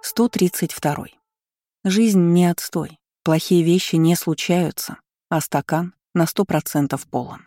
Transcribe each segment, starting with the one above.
132. Жизнь не отстой, плохие вещи не случаются, а стакан на 100% полон.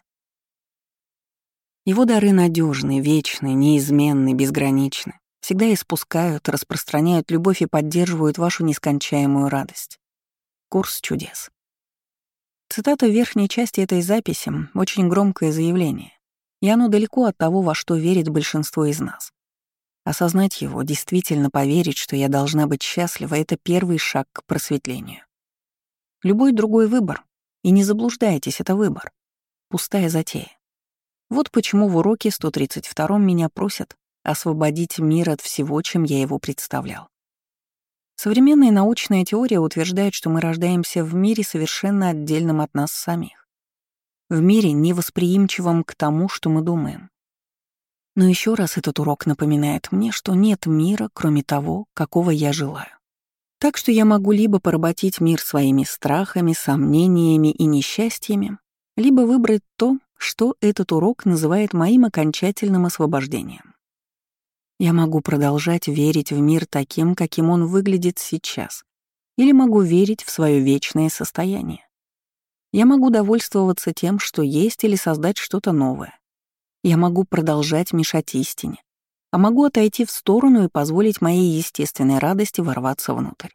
Его дары надежны, вечны, неизменны, безграничны. Всегда испускают, распространяют любовь и поддерживают вашу нескончаемую радость. Курс чудес. Цитата в верхней части этой записи — очень громкое заявление, и оно далеко от того, во что верит большинство из нас. Осознать его, действительно поверить, что я должна быть счастлива — это первый шаг к просветлению. Любой другой выбор, и не заблуждайтесь, это выбор, пустая затея. Вот почему в уроке 132 меня просят освободить мир от всего, чем я его представлял. Современная научная теория утверждает, что мы рождаемся в мире, совершенно отдельном от нас самих. В мире, невосприимчивом к тому, что мы думаем. Но еще раз этот урок напоминает мне, что нет мира, кроме того, какого я желаю. Так что я могу либо поработить мир своими страхами, сомнениями и несчастьями, либо выбрать то, что этот урок называет моим окончательным освобождением. Я могу продолжать верить в мир таким, каким он выглядит сейчас, или могу верить в свое вечное состояние. Я могу довольствоваться тем, что есть, или создать что-то новое. Я могу продолжать мешать истине, а могу отойти в сторону и позволить моей естественной радости ворваться внутрь.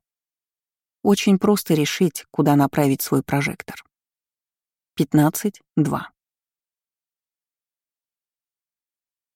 Очень просто решить, куда направить свой прожектор. 15.2.